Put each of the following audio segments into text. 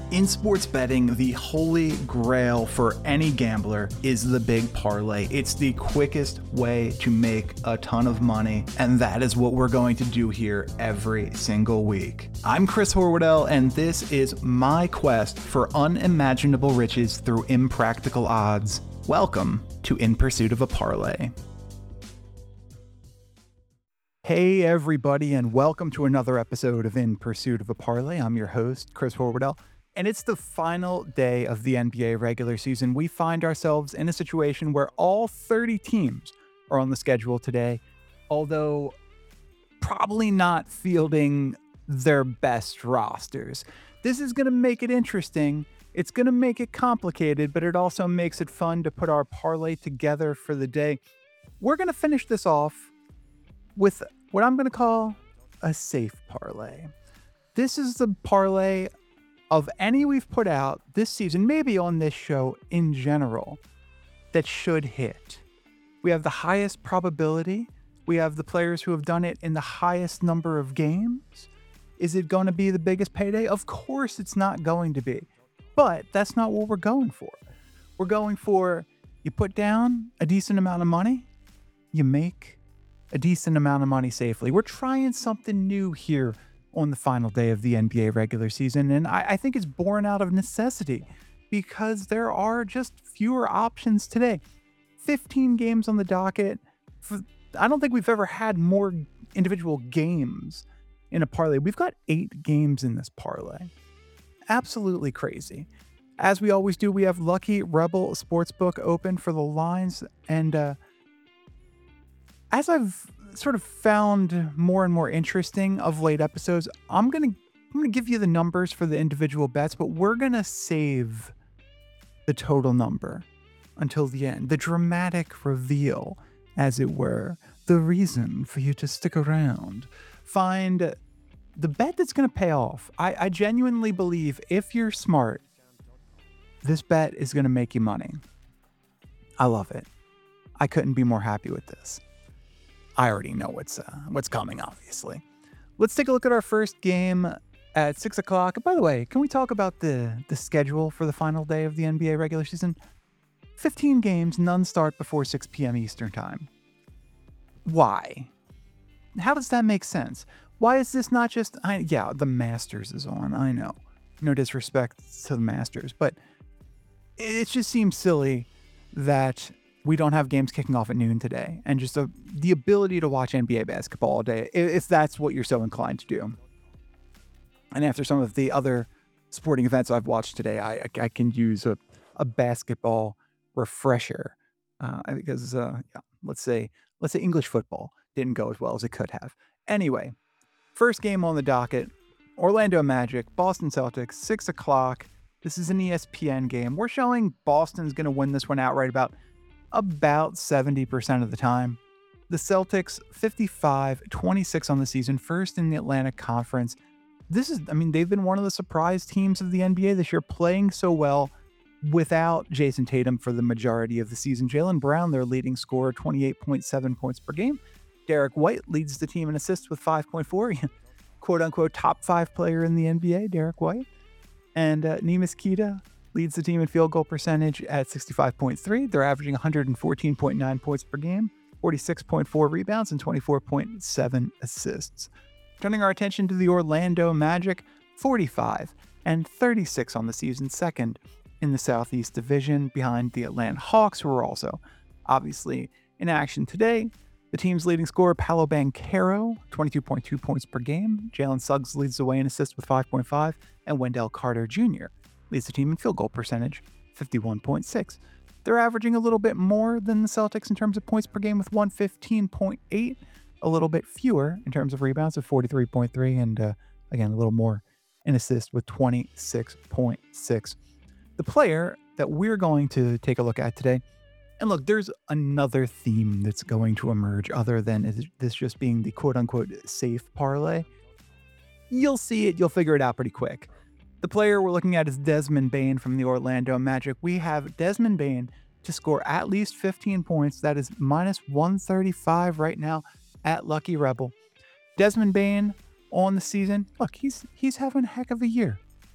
In sports betting, the holy grail for any gambler is the big parlay. It's the quickest way to make a ton of money, and that is what we're going to do here every single week. I'm Chris Horwoodell, and this is my quest for unimaginable riches through impractical odds. Welcome to In Pursuit of a Parlay. Hey everybody, and welcome to another episode of In Pursuit of a Parlay. I'm your host, Chris Horwoodell. And it's the final day of the NBA regular season. We find ourselves in a situation where all 30 teams are on the schedule today, although probably not fielding their best rosters. This is going to make it interesting. It's going to make it complicated, but it also makes it fun to put our parlay together for the day. We're going to finish this off with what I'm going to call a safe parlay. This is the parlay of any we've put out this season, maybe on this show in general, that should hit. We have the highest probability. We have the players who have done it in the highest number of games. Is it going to be the biggest payday? Of course it's not going to be. But that's not what we're going for. We're going for, you put down a decent amount of money, you make a decent amount of money safely. We're trying something new here on the final day of the NBA regular season, and I think it's born out of necessity because there are just fewer options today. 15 games on the docket. I don't think we've ever had more individual games in a parlay. We've got 8 games in this parlay. Absolutely crazy. As we always do, we have Lucky Rebel Sportsbook open for the lines, and as I've sort of found more and more interesting of late episodes, I'm gonna give you the numbers for the individual bets, but we're gonna save the total number until the end. The dramatic reveal, as it were, the reason for you to stick around. Find the bet that's gonna pay off. I genuinely believe if you're smart, this bet is gonna make you money. I love it. I couldn't be more happy with this. I already know what's coming, obviously. Let's take a look at our first game at 6 o'clock. By the way, can we talk about the schedule for the final day of the NBA regular season? 15 games, none start before 6 p.m. Eastern time. Why? How does that make sense? Why is this not just... the Masters is on, I know. No disrespect to the Masters, but it just seems silly that we don't have games kicking off at noon today, and just the ability to watch NBA basketball all day, if that's what you're so inclined to do. And after some of the other sporting events I've watched today, I can use a basketball refresher, because let's say English football didn't go as well as it could have. Anyway, first game on the docket, Orlando Magic, Boston Celtics, 6 o'clock. This is an ESPN game. We're showing Boston's going to win this one outright about 70% of the time. The Celtics, 55-26 on the season, first in the Atlantic Conference. They've been one of the surprise teams of the NBA this year, playing so well without Jason Tatum for the majority of the season. Jaylen Brown, their leading scorer, 28.7 points per game. Derek White leads the team in assists with 5.4. Quote-unquote top 5 player in the NBA, Derek White. And Neemias Queta leads the team in field goal percentage at 65.3. They're averaging 114.9 points per game, 46.4 rebounds, and 24.7 assists. Turning our attention to the Orlando Magic, 45-36 on the season, second in the Southeast Division, behind the Atlanta Hawks, who are also obviously in action today. The team's leading scorer, Paolo Banchero, 22.2 points per game. Jalen Suggs leads the way in assists with 5.5, and Wendell Carter Jr. leads the team in field goal percentage, 51.6. They're averaging a little bit more than the Celtics in terms of points per game with 115.8, a little bit fewer in terms of rebounds of 43.3, and again, a little more in assists with 26.6. The player that we're going to take a look at today, and look, there's another theme that's going to emerge other than this just being the quote-unquote safe parlay. You'll see it, you'll figure it out pretty quick. The player we're looking at is Desmond Bane from the Orlando Magic. We have Desmond Bane to score at least 15 points. That is minus 135 right now at Lucky Rebel. Desmond Bane on the season. Look, he's having a heck of a year.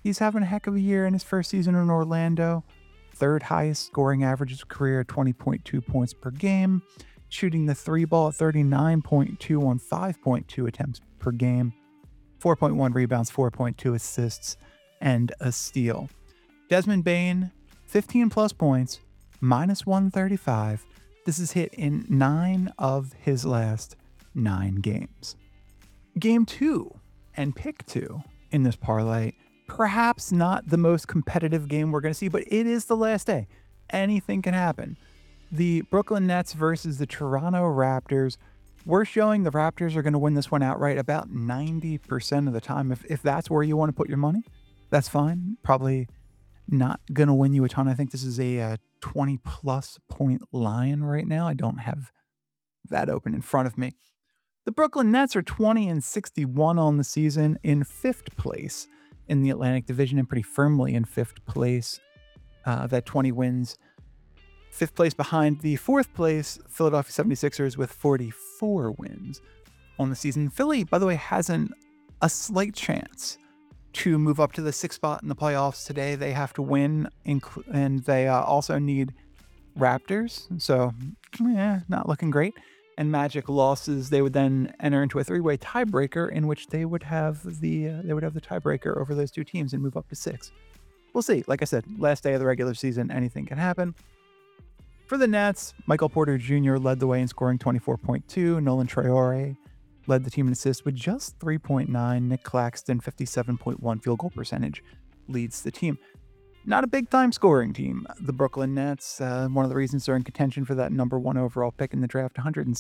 He's having a heck of a year in his first season in Orlando. Third highest scoring average of his career, 20.2 points per game. Shooting the three ball at 39.2 on 5.2 attempts per game. 4.1 rebounds, 4.2 assists, and a steal. Desmond Bane, 15 plus points, minus 135. This is hit in 9 of his last 9 games. Game 2 and pick 2 in this parlay, perhaps not the most competitive game we're going to see, but it is the last day. Anything can happen. The Brooklyn Nets versus the Toronto Raptors. We're showing the Raptors are going to win this one outright about 90% of the time. If that's where you want to put your money, that's fine. Probably not going to win you a ton. I think this is a 20 plus point line right now. I don't have that open in front of me. The Brooklyn Nets are 20-61 on the season, in 5th place in the Atlantic Division, and pretty firmly in 5th place. That 20 wins. 5th place behind the 4th place Philadelphia 76ers with 44 wins on the season. Philly, by the way, has a slight chance to move up to the 6th spot in the playoffs today. They have to win, and they also need Raptors. So, not looking great. And Magic losses, they would then enter into a 3-way tiebreaker in which they would have the tiebreaker over those two teams and move up to 6. We'll see. Like I said, last day of the regular season, anything can happen. For the Nets, Michael Porter Jr. led the way in scoring 24.2. Nolan Traore led the team in assists with just 3.9. Nick Claxton, 57.1 field goal percentage, leads the team. Not a big-time scoring team. The Brooklyn Nets, one of the reasons they're in contention for that number 1 overall pick in the draft,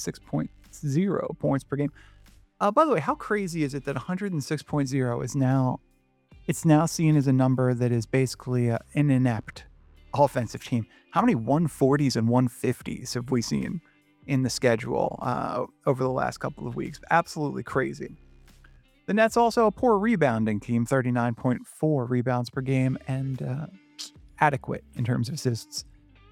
106.0 points per game. By the way, how crazy is it that 106.0 is now seen as a number that is basically an inept offensive team? How many 140s and 150s have we seen in the schedule over the last couple of weeks? Absolutely crazy. The Nets also a poor rebounding team, 39.4 rebounds per game, and adequate in terms of assists,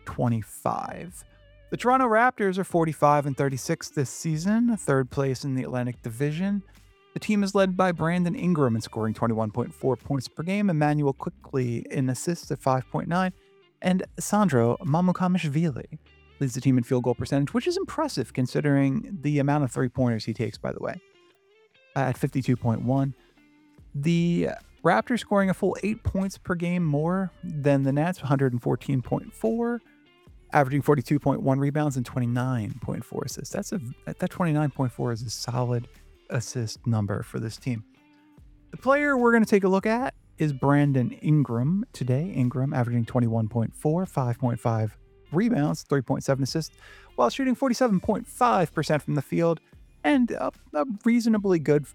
25. The Toronto Raptors are 45-36 this season, 3rd place in the Atlantic Division. The team is led by Brandon Ingram in scoring 21.4 points per game, Emmanuel Quickley in assists at 5.9, and Sandro Mamukamishvili leads the team in field goal percentage, which is impressive considering the amount of three-pointers he takes, by the way, at 52.1. The Raptors scoring a full 8 points per game more than the Nets, 114.4, averaging 42.1 rebounds and 29.4 assists. That 29.4 is a solid assist number for this team. The player we're going to take a look at is Brandon Ingram today. Ingram averaging 21.4, 5.5 rebounds, 3.7 assists, while shooting 47.5% from the field and a reasonably good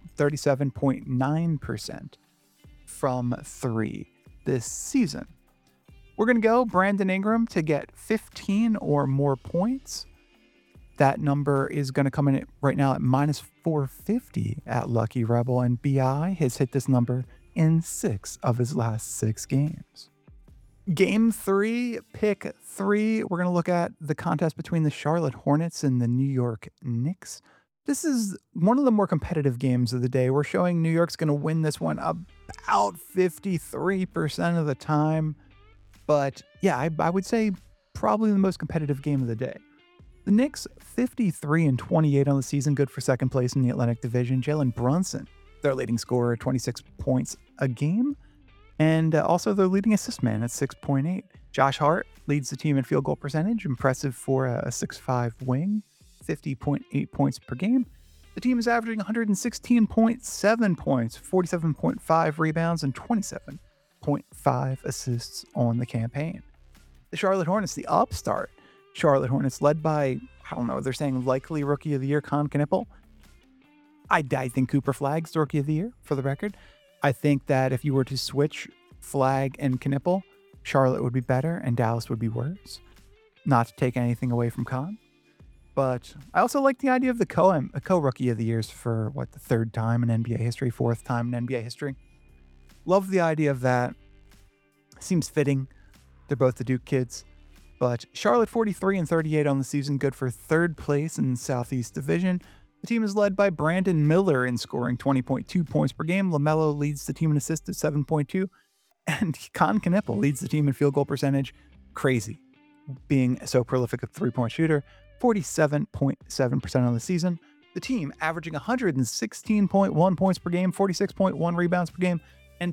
37.9% from 3 this season. We're going to go Brandon Ingram to get 15 or more points. That number is going to come in right now at minus 450 at Lucky Rebel, and BI has hit this number in 6 of his last 6 games. Game 3, pick 3, we're going to look at the contest between the Charlotte Hornets and the New York Knicks. This is one of the more competitive games of the day. We're showing New York's going to win this one about 53% of the time. But yeah, I would say probably the most competitive game of the day. The Knicks, 53-28 on the season, good for 2nd place in the Atlantic Division. Jalen Brunson, their leading scorer, 26 points a game. And also their leading assist man at 6.8. Josh Hart leads the team in field goal percentage, impressive for a 6'5 wing, 50.8 points per game. The team is averaging 116.7 points, 47.5 rebounds, and 27.5 assists on the campaign. The Charlotte Hornets, the upstart Charlotte Hornets, led by, I don't know, they're saying likely Rookie of the Year, Con Knippel. I think Cooper Flagg's the Rookie of the Year, for the record. I think that if you were to switch Flagg and Knippel, Charlotte would be better and Dallas would be worse. Not to take anything away from Con. But I also like the idea of the co-Rookie of the Years for, the 3rd time in NBA history, 4th time in NBA history. Love the idea of that. Seems fitting. They're both the Duke kids. But Charlotte 43-38 on the season, good for 3rd place in the Southeast Division. The team is led by Brandon Miller in scoring 20.2 points per game. LaMelo leads the team in assists at 7.2. And Con Knippel leads the team in field goal percentage. Crazy. Being so prolific a three-point shooter, 47.7% on the season. The team averaging 116.1 points per game, 46.1 rebounds per game, and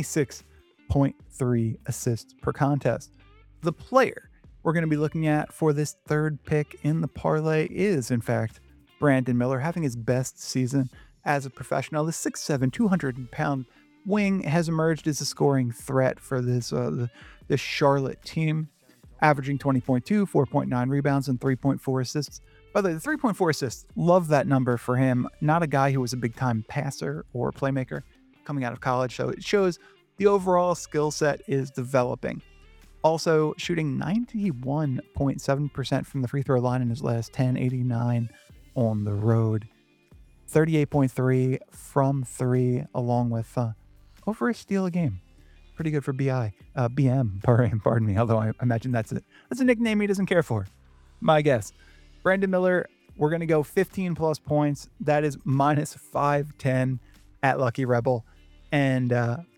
26.3 assists per contest. The player we're going to be looking at for this third pick in the parlay is, in fact, Brandon Miller, having his best season as a professional. The 6'7", 200-pound wing has emerged as a scoring threat for this Charlotte team, averaging 20.2, 4.9 rebounds, and 3.4 assists. By the way, the 3.4 assists, love that number for him. Not a guy who was a big-time passer or playmaker coming out of college, so it shows the overall skill set is developing. Also, shooting 91.7% from the free throw line in his last 10, 89 on the road. 38.3 from three, along with over a steal a game. Pretty good for BM, pardon me, although I imagine that's a nickname he doesn't care for. My guess. Brandon Miller, we're going to go 15 plus points. That is minus 510 at Lucky Rebel. And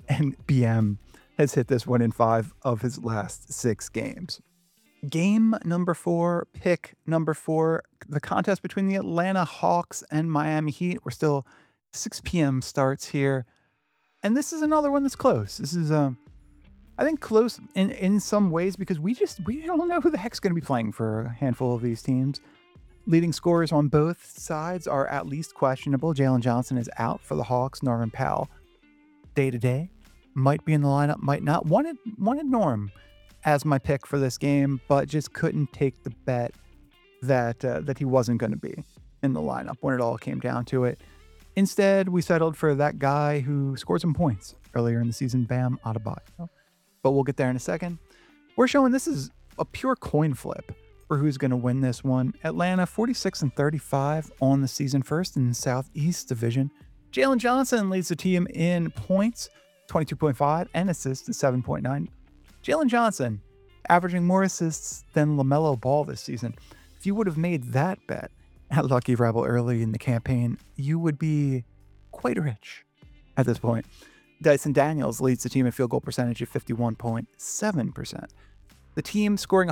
BM has hit this one in 5 of his last 6 games. Game number 4, pick number 4, the contest between the Atlanta Hawks and Miami Heat. We're still 6 p.m. starts here. And this is another one that's close. This is, I think, close in some ways because we don't know who the heck's going to be playing for a handful of these teams. Leading scorers on both sides are at least questionable. Jalen Johnson is out for the Hawks. Norman Powell, day-to-day, might be in the lineup, might not. Wanted Norm as my pick for this game, but just couldn't take the bet that he wasn't going to be in the lineup when it all came down to it. Instead, we settled for that guy who scored some points earlier in the season, Bam Adebayo. But we'll get there in a second. We're showing this is a pure coin flip for who's going to win this one. Atlanta 46-35 on the season, first in the Southeast Division. Jalen Johnson leads the team in points, 22.5, and assists, 7.9. Jalen Johnson averaging more assists than LaMelo Ball this season. If you would have made that bet at Lucky Rebel early in the campaign, you would be quite rich at this point. Dyson Daniels leads the team in field goal percentage at 51.7%. The team scoring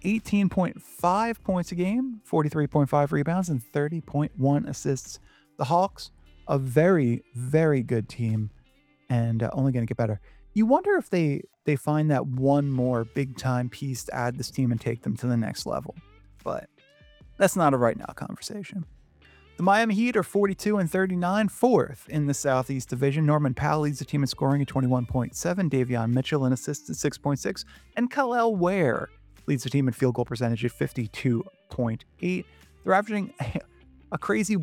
118.5 points a game, 43.5 rebounds, and 30.1 assists. The Hawks, a very, very good team, and only going to get better. You wonder if they find that one more big-time piece to add this team and take them to the next level. But that's not a right now conversation. The Miami Heat are 42-39, fourth in the Southeast Division. Norman Powell leads the team in scoring at 21.7, Davion Mitchell in assists at 6.6, and Khalil Ware leads the team in field goal percentage at 52.8. They're averaging a crazy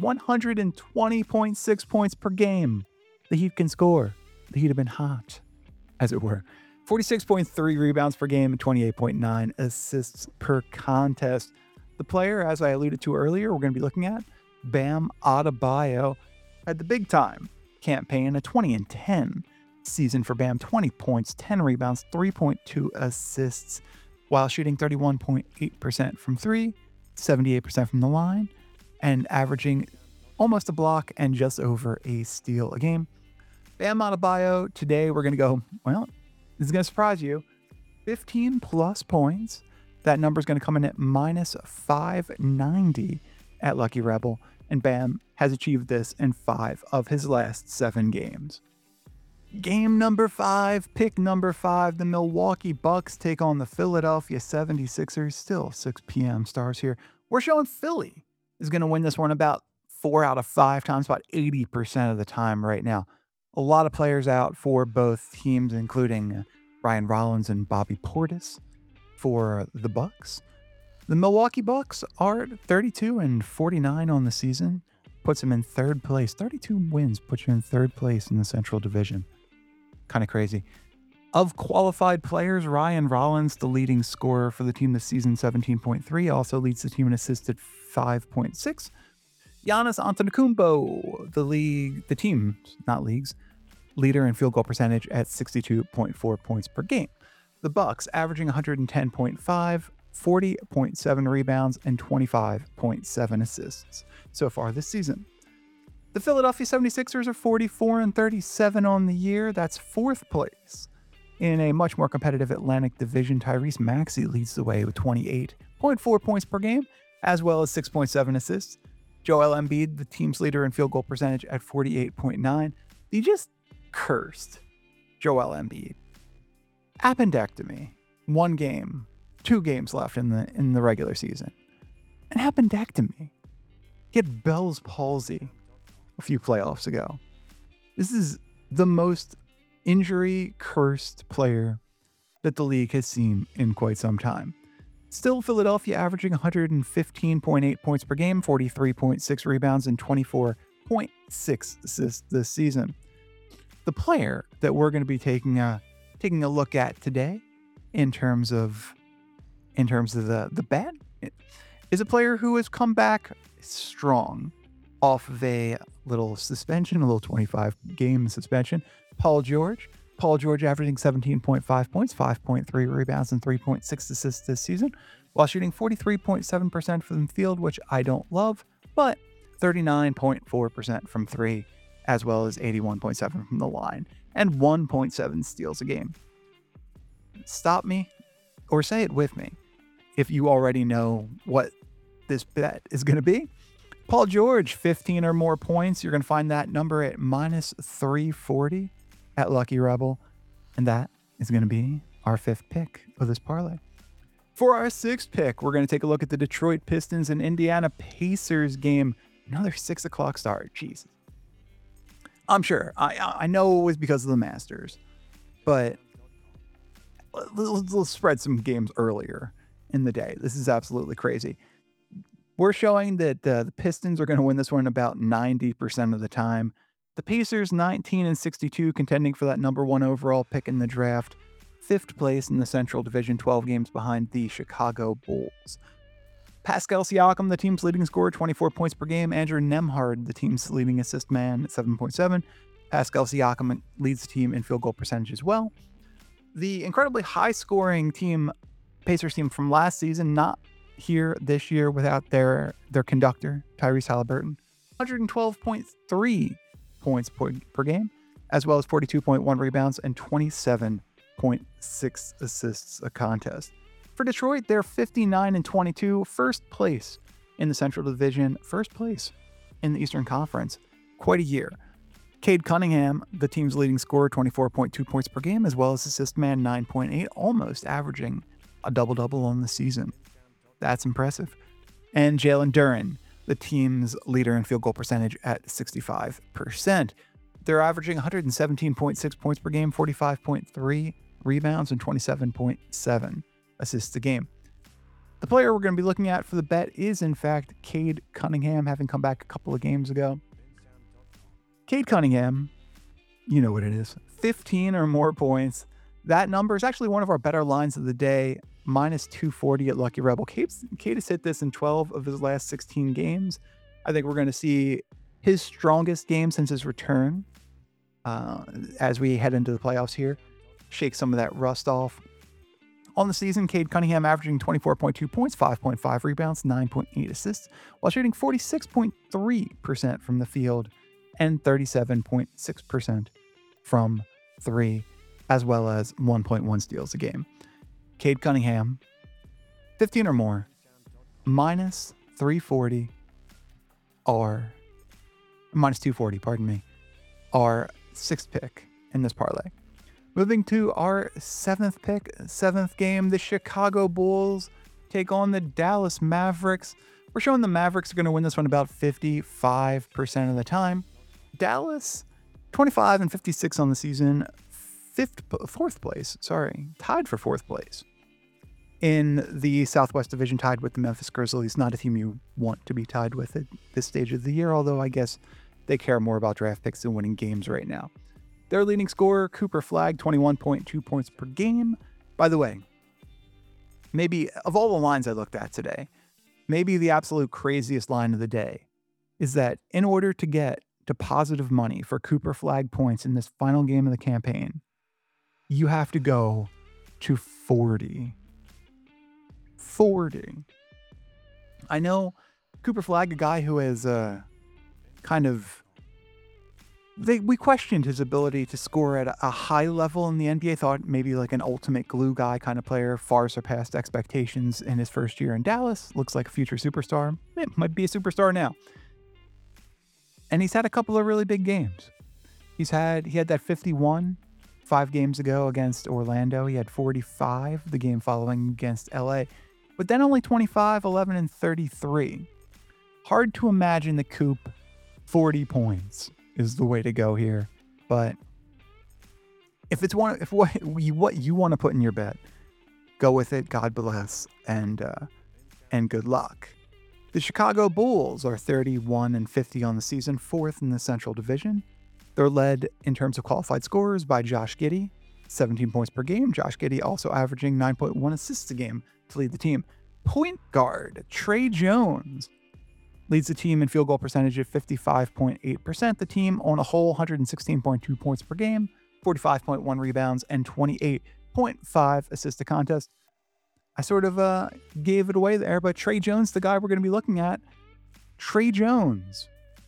120.6 points per game. The Heat can score. The Heat have been hot, as it were. 46.3 rebounds per game and 28.9 assists per contest. The player, as I alluded to earlier, we're going to be looking at, Bam Adebayo, had the big time campaign, a 20-10 season for Bam, 20 points, 10 rebounds, 3.2 assists, while shooting 31.8% from three, 78% from the line, and averaging almost a block and just over a steal a game. Bam Adebayo, today we're going to go, well, this is going to surprise you, 15 plus points. That number is going to come in at minus 590 at Lucky Rebel, and Bam has achieved this in 5 of his last 7 games. Game number 5, pick number 5, the Milwaukee Bucks take on the Philadelphia 76ers. Still 6 p.m. stars here. We're showing Philly is going to win this one about 4 out of 5 times, about 80% of the time right now. A lot of players out for both teams, including Ryan Rollins and Bobby Portis for the Bucks. The Milwaukee Bucks are 32-49 on the season, puts them in third place. 32 wins puts you in third place in the Central Division. Kind of crazy. Of qualified players, Ryan Rollins, the leading scorer for the team this season, 17.3, also leads the team in assists at 5.6. Giannis Antetokounmpo, the team, not leagues, leader in field goal percentage at 62.4 points per game. The Bucks averaging 110.5, 40.7 rebounds, and 25.7 assists so far this season. The Philadelphia 76ers are 44-37 on the year. That's 4th place In a much more competitive Atlantic Division, Tyrese Maxey leads the way with 28.4 points per game, as well as 6.7 assists. Joel Embiid, the team's leader in field goal percentage at 48.9. He just cursed Joel Embiid. Appendectomy. 1 game, 2 games left in the regular season. An appendectomy. He had Bell's palsy a few playoffs ago. This is the most injury-cursed player that the league has seen in quite some time. Still, Philadelphia averaging 115.8 points per game, 43.6 rebounds, and 24.6 assists this season. The player that we're going to be taking a look at today, in terms of the bet, is a player who has come back strong off of a little suspension, a little 25-game suspension. Paul George averaging 17.5 points, 5.3 rebounds, and 3.6 assists this season, while shooting 43.7% from the field, which I don't love, but 39.4% from 3, as well as 81.7 from the line, and 1.7 steals a game. Stop me, or say it with me, if you already know what this bet is going to be. Paul George, 15 or more points. You're going to find that number at minus 340 at Lucky Rebel. And that is going to be our 5th pick of this parlay. For our 6th pick, we're going to take a look at the Detroit Pistons and Indiana Pacers game. Another 6 o'clock start. Jesus. I'm sure. I know it was because of the Masters. But let's spread some games earlier in the day. This is absolutely crazy. We're showing that the Pistons are going to win this one about 90% of the time. The Pacers, 19-62, contending for that number 1 overall pick in the draft. 5th place in the Central Division, 12 games behind the Chicago Bulls. Pascal Siakam, the team's leading scorer, 24 points per game. Andrew Nembhard, the team's leading assist man, 7.7. Pascal Siakam leads the team in field goal percentage as well. The incredibly high-scoring Pacers team from last season, not here this year without their conductor, Tyrese Haliburton. 112.3 points per game, as well as 42.1 rebounds and 27.6 assists a contest. For Detroit, they're 59-22, 1st place in the Central Division, 1st place in the Eastern Conference. Quite a year. Cade Cunningham, the team's leading scorer, 24.2 points per game, as well as assist man, 9.8, almost averaging a double-double on the season. That's impressive. And Jalen Duren, the team's leader in field goal percentage at 65%. They're averaging 117.6 points per game, 45.3 rebounds, and 27.7 assists a game. The player we're going to be looking at for the bet is, in fact, Cade Cunningham, having come back a couple of games ago. Cade Cunningham, you know what it is, 15 or more points. That number is actually one of our better lines of the day, minus 240 at Lucky Rebel. Cade has hit this in 12 of his last 16 games. I think we're going to see his strongest game since his return as we head into the playoffs here. Shake some of that rust off. On the season, Cade Cunningham averaging 24.2 points, 5.5 rebounds, 9.8 assists, while shooting 46.3% from the field and 37.6% from 3, as well as 1.1 steals a game. Cade Cunningham, 15 or more, minus 340, or minus 240, pardon me, our 6th pick in this parlay. Moving to our 7th pick, 7th game, the Chicago Bulls take on the Dallas Mavericks. We're showing the Mavericks are going to win this one about 55% of the time. Dallas, 25-56 on the season, tied for 4th place in the Southwest Division, tied with the Memphis Grizzlies. Not a team you want to be tied with at this stage of the year, although I guess they care more about draft picks than winning games right now. Their leading scorer, Cooper Flagg, 21.2 points per game. By the way, maybe of all the lines I looked at today, maybe the absolute craziest line of the day is that in order to get to positive money for Cooper Flagg points in this final game of the campaign, you have to go to 40. 40. I know Cooper Flagg, a guy who has kind of we questioned his ability to score at a high level in the NBA, thought maybe like an ultimate glue guy kind of player, far surpassed expectations in his first year in Dallas. Looks like a future superstar. It might be a superstar now. And he's had a couple of really big games. He had that 51 5 games ago against Orlando. He had 45 the game following against LA, but then only 25, 11, and 33. Hard to imagine the Coop 40 points is the way to go here. But if what you want to put in your bet, go with it. God bless and good luck. The Chicago Bulls are 31-50 on the season, 4th in the Central Division. They're led in terms of qualified scorers by Josh Giddey, 17 points per game. Josh Giddey also averaging 9.1 assists a game to lead the team. Point guard Tre Jones leads the team in field goal percentage at 55.8%. The team on a whole 116.2 points per game, 45.1 rebounds, and 28.5 assists a contest. I sort of gave it away there, but Tre Jones, the guy we're going to be looking at. Tre Jones,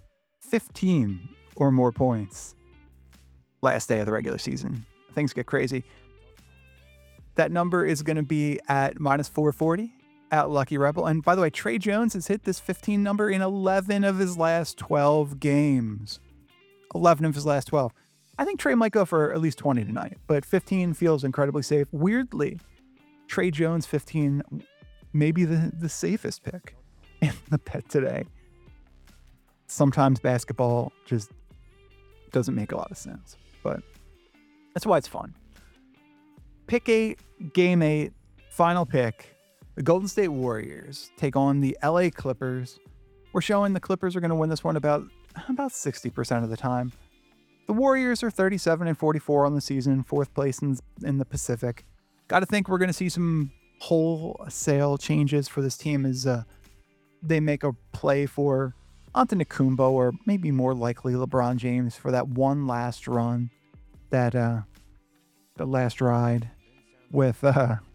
15 or more points last day of the regular season. Things get crazy. That number is going to be at minus 440 at Lucky Rebel. And by the way, Tre Jones has hit this 15 number in 11 of his last 12 games. 11 of his last 12. I think Tre might go for at least 20 tonight, but 15 feels incredibly safe. Weirdly, Tre Jones 15, maybe the safest pick in the bet today. Sometimes basketball just doesn't make a lot of sense, but that's why it's fun. Pick 8, game 8, final pick. The Golden State Warriors take on the LA Clippers. We're showing the Clippers are going to win this one about 60% of the time. The Warriors are 37-44 on the season, 4th place in the Pacific. Got to think we're going to see some wholesale changes for this team as they make a play for Antetokounmpo, or maybe more likely LeBron James, for that one last run, the last ride with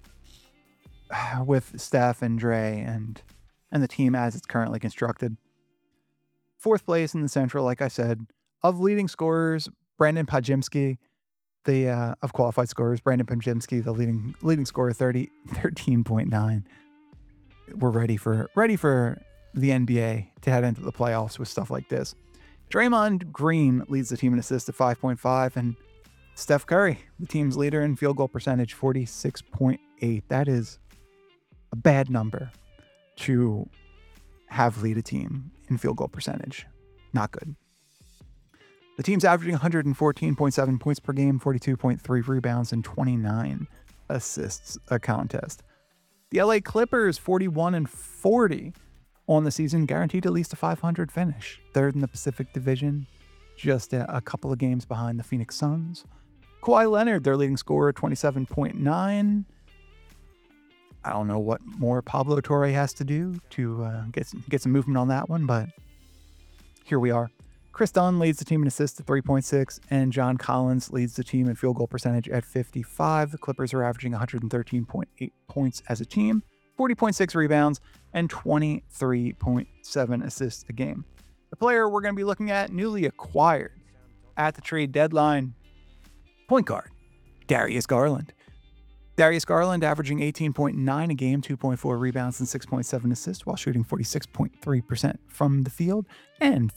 Steph and Dre and the team as it's currently constructed. 4th place in the Central, like I said. Of leading scorers, Brandon Podziemski, of qualified scorers, Brandon Podziemski, the leading scorer, 13.9. We're ready for the NBA to head into the playoffs with stuff like this. Draymond Green leads the team in assists at 5.5, and Steph Curry, the team's leader in field goal percentage, 46.8. That is a bad number to have lead a team in field goal percentage. Not good. The team's averaging 114.7 points per game, 42.3 rebounds, and 29 assists a contest. The LA Clippers, 41-40 on the season, guaranteed at least a 500 finish. 3rd in the Pacific Division, just a couple of games behind the Phoenix Suns. Kawhi Leonard, their leading scorer, 27.9. I don't know what more Pablo Torre has to do to get some movement on that one, but here we are. Chris Dunn leads the team in assists at 3.6, and John Collins leads the team in field goal percentage at 55. The Clippers are averaging 113.8 points as a team, 40.6 rebounds, and 23.7 assists a game. The player we're going to be looking at, newly acquired at the trade deadline, point guard Darius Garland. Darius Garland averaging 18.9 a game, 2.4 rebounds, and 6.7 assists while shooting 46.3% from the field and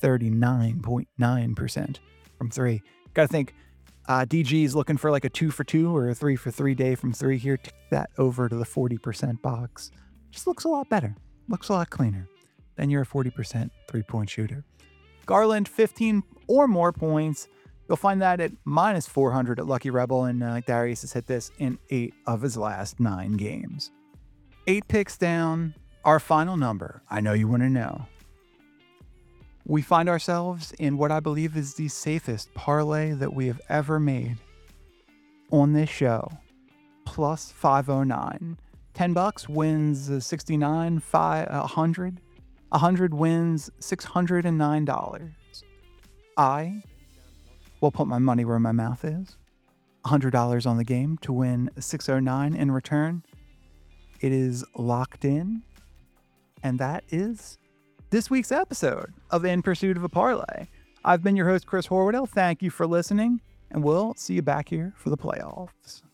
39.9% from 3. Got to think DG is looking for like a 2-for-2 or a 3-for-3 day from 3 here. Tick that over to the 40% box. Just looks a lot better. Looks a lot cleaner. Then you're a 40% 3-point shooter. Garland, 15 or more points. You'll find that at minus 400 at Lucky Rebel, and Darius has hit this in 8 of his last 9 games. 8 picks down, our final number. I know you want to know. We find ourselves in what I believe is the safest parlay that we have ever made on this show. Plus 509. $10 wins 69, 100. 100 wins $609. I will put my money where my mouth is. $100 on the game to win $609 in return. It is locked in. And that is this week's episode of In Pursuit of a Parlay. I've been your host, Chris Horwoodell. Thank you for listening, and we'll see you back here for the playoffs.